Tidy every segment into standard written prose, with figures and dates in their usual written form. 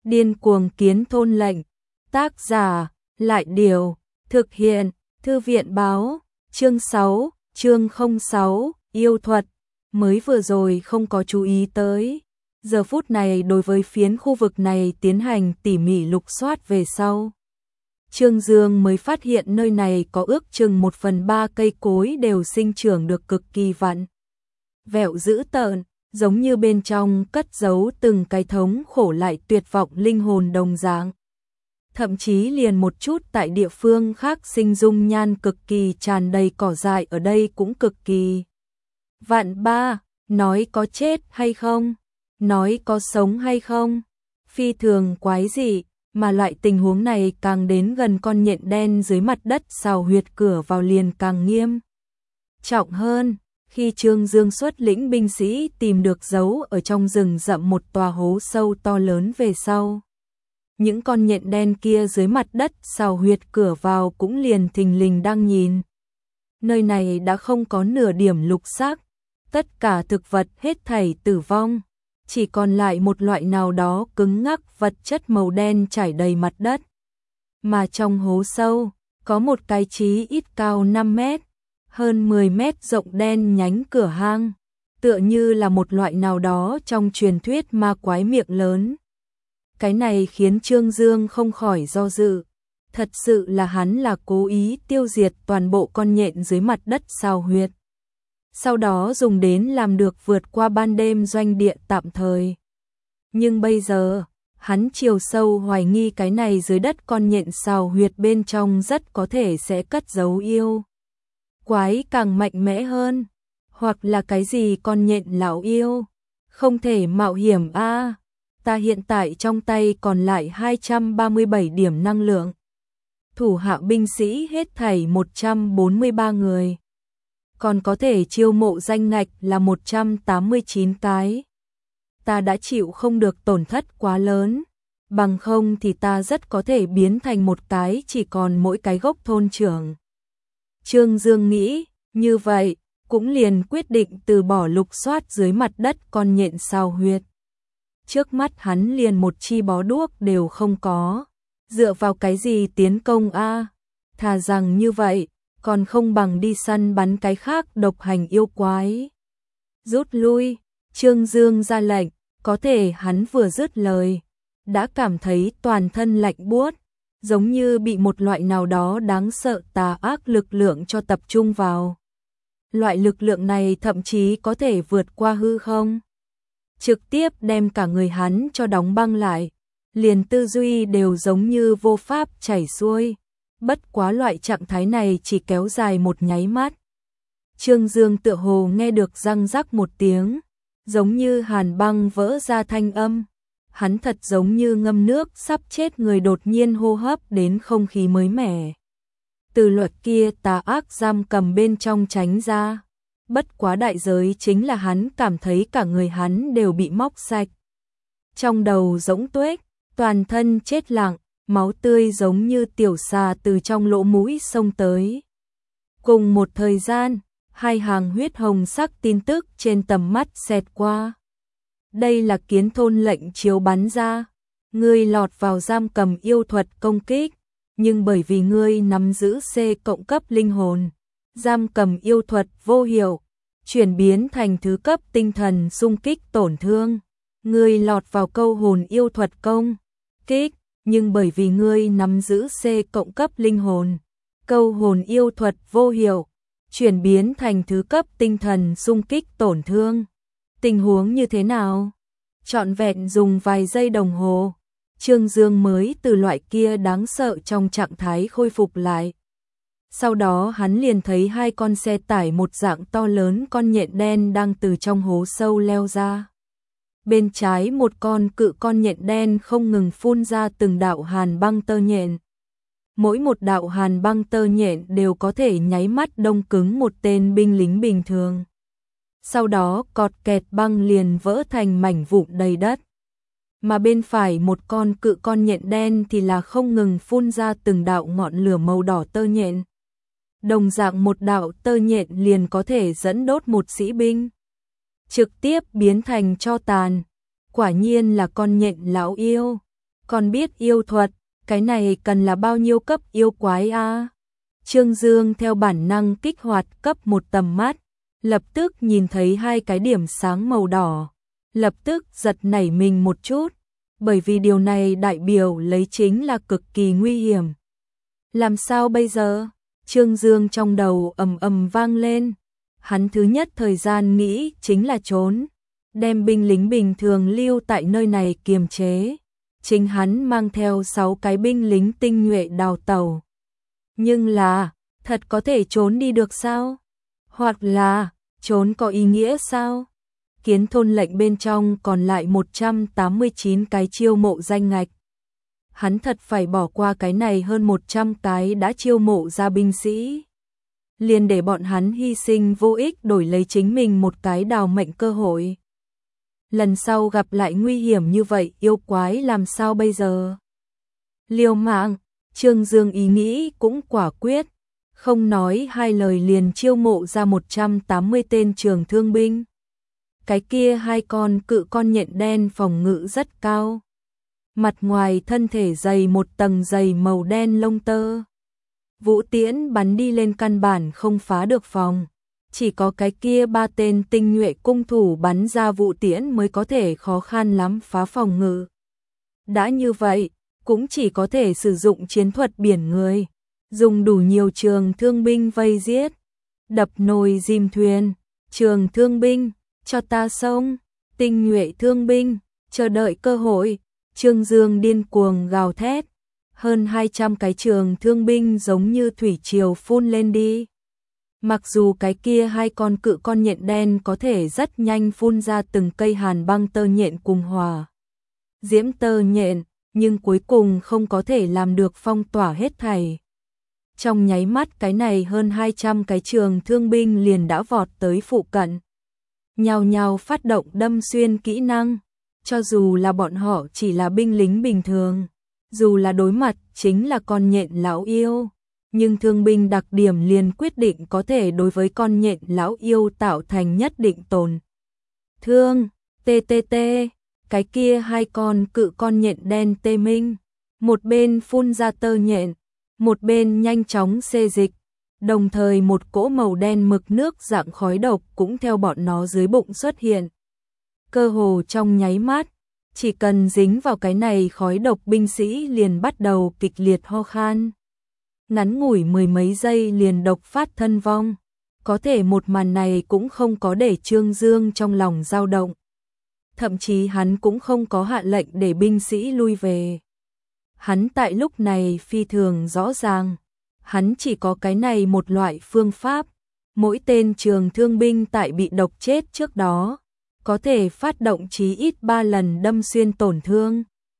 Điên cuồng kiến thôn lệnh. Tác giả, Lại Điều. Thực hiện, Thư viện báo. Chương 6, chương 06, yêu thuật. Mới vừa rồi không có chú ý tới. Giờ phút này đối với phiến khu vực này tiến hành tỉ mỉ lục soát về sau. Trương Dương mới phát hiện nơi này có ước chừng 1/3 cây cối đều sinh trưởng được cực kỳ vặn vẹo dữ tợn, giống như bên trong cất giấu từng cái thống khổ lại tuyệt vọng linh hồn đồng dạng. Thậm chí liền một chút tại địa phương khác sinh dung nhan cực kỳ tràn đầy cỏ dại ở đây cũng cực kỳ vạn ba, nói có chết hay không, nói có sống hay không, phi thường quái dị, mà loại tình huống này càng đến gần con nhện đen dưới mặt đất xào huyệt cửa vào liền càng nghiêm trọng hơn. Khi Trương Dương xuất lĩnh binh sĩ tìm được giấu ở trong rừng rậm một tòa hố sâu to lớn về sau, những con nhện đen kia dưới mặt đất xào huyệt cửa vào cũng liền thình lình đang nhìn. Nơi này đã không có nửa điểm lục sắc, tất cả thực vật hết thảy tử vong, chỉ còn lại một loại nào đó cứng ngắc vật chất màu đen trải đầy mặt đất. Mà trong hố sâu, có một cái chí ít cao 5 mét, hơn 10 mét rộng đen nhánh cửa hang, tựa như là một loại nào đó trong truyền thuyết ma quái miệng lớn. Cái này khiến Trương Dương không khỏi do dự. Thật sự là hắn là cố ý tiêu diệt toàn bộ con nhện dưới mặt đất xào huyệt. Sau đó dùng đến làm được vượt qua ban đêm doanh địa tạm thời. Nhưng bây giờ, hắn chiều sâu hoài nghi cái này dưới đất con nhện xào huyệt bên trong rất có thể sẽ cất giấu yêu quái càng mạnh mẽ hơn, hoặc là cái gì con nhện lão yêu. Không thể mạo hiểm a. Ta hiện tại trong tay còn lại 237 điểm năng lượng. Thủ hạ binh sĩ hết thảy 143 người. Còn có thể chiêu mộ danh ngạch là 189 cái. Ta đã chịu không được tổn thất quá lớn, bằng không thì ta rất có thể biến thành một cái chỉ còn mỗi cái gốc thôn trưởng. Trương Dương nghĩ, như vậy, cũng liền quyết định từ bỏ lục soát dưới mặt đất con nhện xào huyệt. Trước mắt hắn liền một chi bó đuốc đều không có, dựa vào cái gì tiến công a? Thà rằng như vậy, còn không bằng đi săn bắn cái khác độc hành yêu quái. Rút lui, Trương Dương ra lệnh, có thể hắn vừa dứt lời, đã cảm thấy toàn thân lạnh buốt, giống như bị một loại nào đó đáng sợ tà ác lực lượng cho tập trung vào. Loại lực lượng này thậm chí có thể vượt qua hư không, trực tiếp đem cả người hắn cho đóng băng lại, liền tư duy đều giống như vô pháp chảy xuôi. Bất quá loại trạng thái này chỉ kéo dài một nháy mắt. Trương Dương tựa hồ nghe được răng rắc một tiếng, giống như hàn băng vỡ ra thanh âm. Hắn thật giống như ngâm nước sắp chết người đột nhiên hô hấp đến không khí mới mẻ. Từ luật kia tà ác giam cầm bên trong tránh ra. Bất quá đại giới chính là hắn cảm thấy cả người hắn đều bị móc sạch. Trong đầu rỗng tuếch, toàn thân chết lặng, máu tươi giống như tiểu xà từ trong lỗ mũi xông tới. Cùng một thời gian, hai hàng huyết hồng sắc tin tức trên tầm mắt xẹt qua. Đây là kiến thôn lệnh chiếu bắn ra. Ngươi lọt vào giam cầm yêu thuật công kích, nhưng bởi vì ngươi nắm giữ C cộng cấp linh hồn, giam cầm yêu thuật vô hiệu, chuyển biến thành thứ cấp tinh thần xung kích tổn thương. Ngươi lọt vào câu hồn yêu thuật công kích, nhưng bởi vì ngươi nắm giữ C cộng cấp linh hồn, câu hồn yêu thuật vô hiệu, chuyển biến thành thứ cấp tinh thần xung kích tổn thương. Tình huống như thế nào? Trọn vẹn dùng vài giây đồng hồ, Trương Dương mới từ loại kia đáng sợ trong trạng thái khôi phục lại. Sau đó hắn liền thấy hai con xe tải một dạng to lớn con nhện đen đang từ trong hố sâu leo ra. Bên trái một con cự con nhện đen không ngừng phun ra từng đạo hàn băng tơ nhện. Mỗi một đạo hàn băng tơ nhện đều có thể nháy mắt đông cứng một tên binh lính bình thường. Sau đó cọt kẹt băng liền vỡ thành mảnh vụn đầy đất. Mà bên phải một con cự con nhện đen thì là không ngừng phun ra từng đạo ngọn lửa màu đỏ tơ nhện. Đồng dạng một đạo tơ nhện liền có thể dẫn đốt một sĩ binh, trực tiếp biến thành tro tàn. Quả nhiên là con nhện lão yêu. Còn biết yêu thuật, cái này cần là bao nhiêu cấp yêu quái a? Trương Dương theo bản năng kích hoạt cấp một tầm mắt, lập tức nhìn thấy hai cái điểm sáng màu đỏ, lập tức giật nảy mình một chút, bởi vì điều này đại biểu lấy chính là cực kỳ nguy hiểm. Làm sao bây giờ? Trương Dương trong đầu ầm ầm vang lên, hắn thứ nhất thời gian nghĩ chính là trốn, đem binh lính bình thường lưu tại nơi này kiềm chế. Chính hắn mang theo 6 cái binh lính tinh nhuệ đào tẩu. Nhưng là, thật có thể trốn đi được sao? Hoặc là, trốn có ý nghĩa sao? Kiến thôn lệnh bên trong còn lại 189 cái chiêu mộ danh ngạch. Hắn thật phải bỏ qua cái này hơn 100 cái đã chiêu mộ ra binh sĩ. Liền để bọn hắn hy sinh vô ích đổi lấy chính mình một cái đào mệnh cơ hội. Lần sau gặp lại nguy hiểm như vậy yêu quái làm sao bây giờ? Liều mạng, Trương Dương ý nghĩ cũng quả quyết, không nói hai lời liền chiêu mộ ra 180 tên trường thương binh. Cái kia hai con cự con nhện đen phòng ngự rất cao. Mặt ngoài thân thể dày một tầng dày màu đen lông tơ. Vũ tiễn bắn đi lên căn bản không phá được phòng. Chỉ có cái kia 3 tên tinh nhuệ cung thủ bắn ra vũ tiễn mới có thể khó khăn lắm phá phòng ngự. Đã như vậy, cũng chỉ có thể sử dụng chiến thuật biển người, dùng đủ nhiều trường thương binh vây giết, đập nồi dìm thuyền, trường thương binh, cho ta xông, tinh nhuệ thương binh, chờ đợi cơ hội. Trương Dương điên cuồng gào thét, hơn 200 cái trường thương binh giống như thủy triều phun lên đi. Mặc dù cái kia hai con cự con nhện đen có thể rất nhanh phun ra từng cây hàn băng tơ nhện cùng hòa diễm tơ nhện, nhưng cuối cùng không có thể làm được phong tỏa hết thảy. Trong nháy mắt cái này hơn 200 cái trường thương binh liền đã vọt tới phụ cận. Nhào nhào phát động đâm xuyên kỹ năng, cho dù là bọn họ chỉ là binh lính bình thường, dù là đối mặt chính là con nhện lão yêu. Nhưng thương binh đặc điểm liền quyết định có thể đối với con nhện lão yêu tạo thành nhất định tổn thương. TTT, cái kia hai con cự con nhện đen tê minh, một bên phun ra tơ nhện, một bên nhanh chóng xê dịch, đồng thời một cỗ màu đen mực nước dạng khói độc cũng theo bọn nó dưới bụng xuất hiện. Cơ hồ trong nháy mắt, chỉ cần dính vào cái này khói độc binh sĩ liền bắt đầu kịch liệt ho khan. Ngắn ngủi mười mấy giây liền độc phát thân vong, có thể một màn này cũng không có để Trương Dương trong lòng dao động. Thậm chí hắn cũng không có hạ lệnh để binh sĩ lui về. Hắn tại lúc này phi thường rõ ràng, hắn chỉ có cái này một loại phương pháp, mỗi tên trường thương binh tại bị độc chết trước đó, có thể phát động chí ít 3 lần đâm xuyên tổn thương.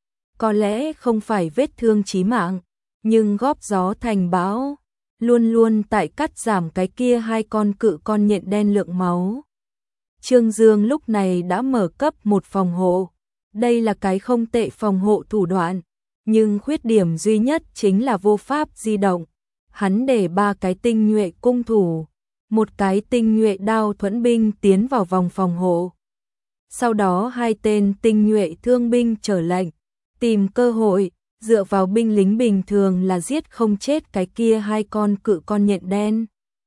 Có lẽ không phải vết thương chí mạng, nhưng góp gió thành bão, luôn luôn tại cắt giảm cái kia hai con cự con nhện đen lượng máu. Trương Dương lúc này đã mở cấp một phòng hộ, đây là cái không tệ phòng hộ thủ đoạn, nhưng khuyết điểm duy nhất chính là vô pháp di động. Hắn để 3 cái tinh nhuệ cung thủ, một cái tinh nhuệ đao thuẫn binh tiến vào vòng phòng hộ. Sau đó 2 tên tinh nhuệ thương binh trở lệnh, tìm cơ hội, dựa vào binh lính bình thường là giết không chết cái kia hai con cự con nhện đen.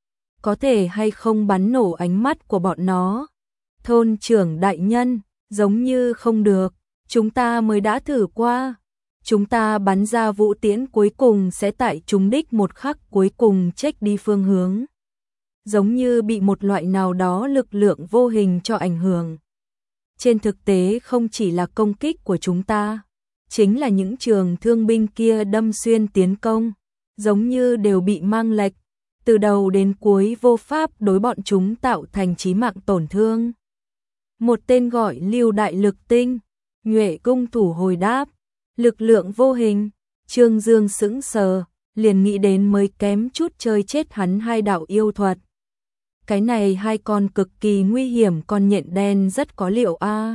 Có thể hay không bắn nổ ánh mắt của bọn nó? Thôn trưởng đại nhân, giống như không được, chúng ta mới đã thử qua. Chúng ta bắn ra vũ tiễn cuối cùng sẽ tại trúng đích một khắc cuối cùng check đi phương hướng. Giống như bị một loại nào đó lực lượng vô hình cho ảnh hưởng. Trên thực tế không chỉ là công kích của chúng ta, chính là những trường thương binh kia đâm xuyên tiến công, giống như đều bị mang lệch, từ đầu đến cuối vô pháp đối bọn chúng tạo thành chí mạng tổn thương. Một tên gọi Lưu Đại Lực Tinh, nhuệ cung thủ hồi đáp, lực lượng vô hình. Trương Dương sững sờ, liền nghĩ đến mới kém chút chơi chết hắn hai đạo yêu thuật. Cái này hai con cực kỳ nguy hiểm con nhện đen rất có liệu a.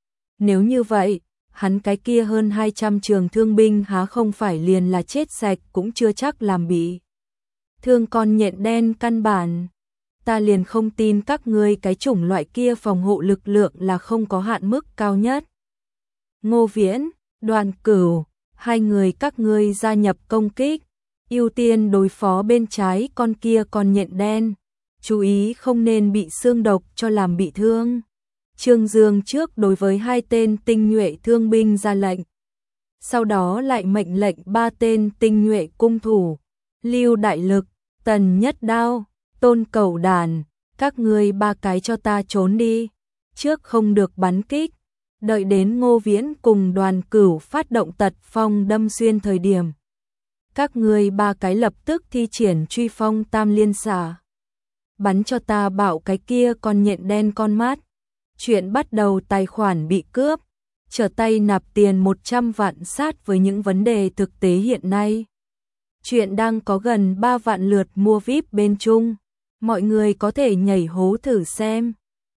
Nếu như vậy, hắn cái kia hơn 200 trường thương binh há không phải liền là chết sạch cũng chưa chắc làm bị thương con nhện đen căn bản. Ta liền không tin các ngươi cái chủng loại kia phòng hộ lực lượng là không có hạn mức cao nhất. Ngô Viễn, Đoàn Cửu, hai người các ngươi gia nhập công kích, ưu tiên đối phó bên trái con kia con nhện đen, chú ý không nên bị xương độc cho làm bị thương. Trương Dương trước đối với hai tên tinh nhuệ thương binh ra lệnh, sau đó lại mệnh lệnh ba tên tinh nhuệ cung thủ, Lưu Đại Lực, Tần Nhất Đao, Tôn Cẩu Đàn, các ngươi ba cái cho ta trốn đi, trước không được bắn kích, đợi đến Ngô Viễn cùng Đoàn Cửu phát động tật phong đâm xuyên thời điểm. Các ngươi ba cái lập tức thi triển truy phong tam liên xả. Bắn cho ta bạo cái kia con nhện đen con mắt. Chuyện bắt đầu tài khoản bị cướp, trở tay nạp tiền 100 vạn sát với những vấn đề thực tế hiện nay. Chuyện đang có gần 3 vạn lượt mua VIP bên Trung. Mọi người có thể nhảy hố thử xem.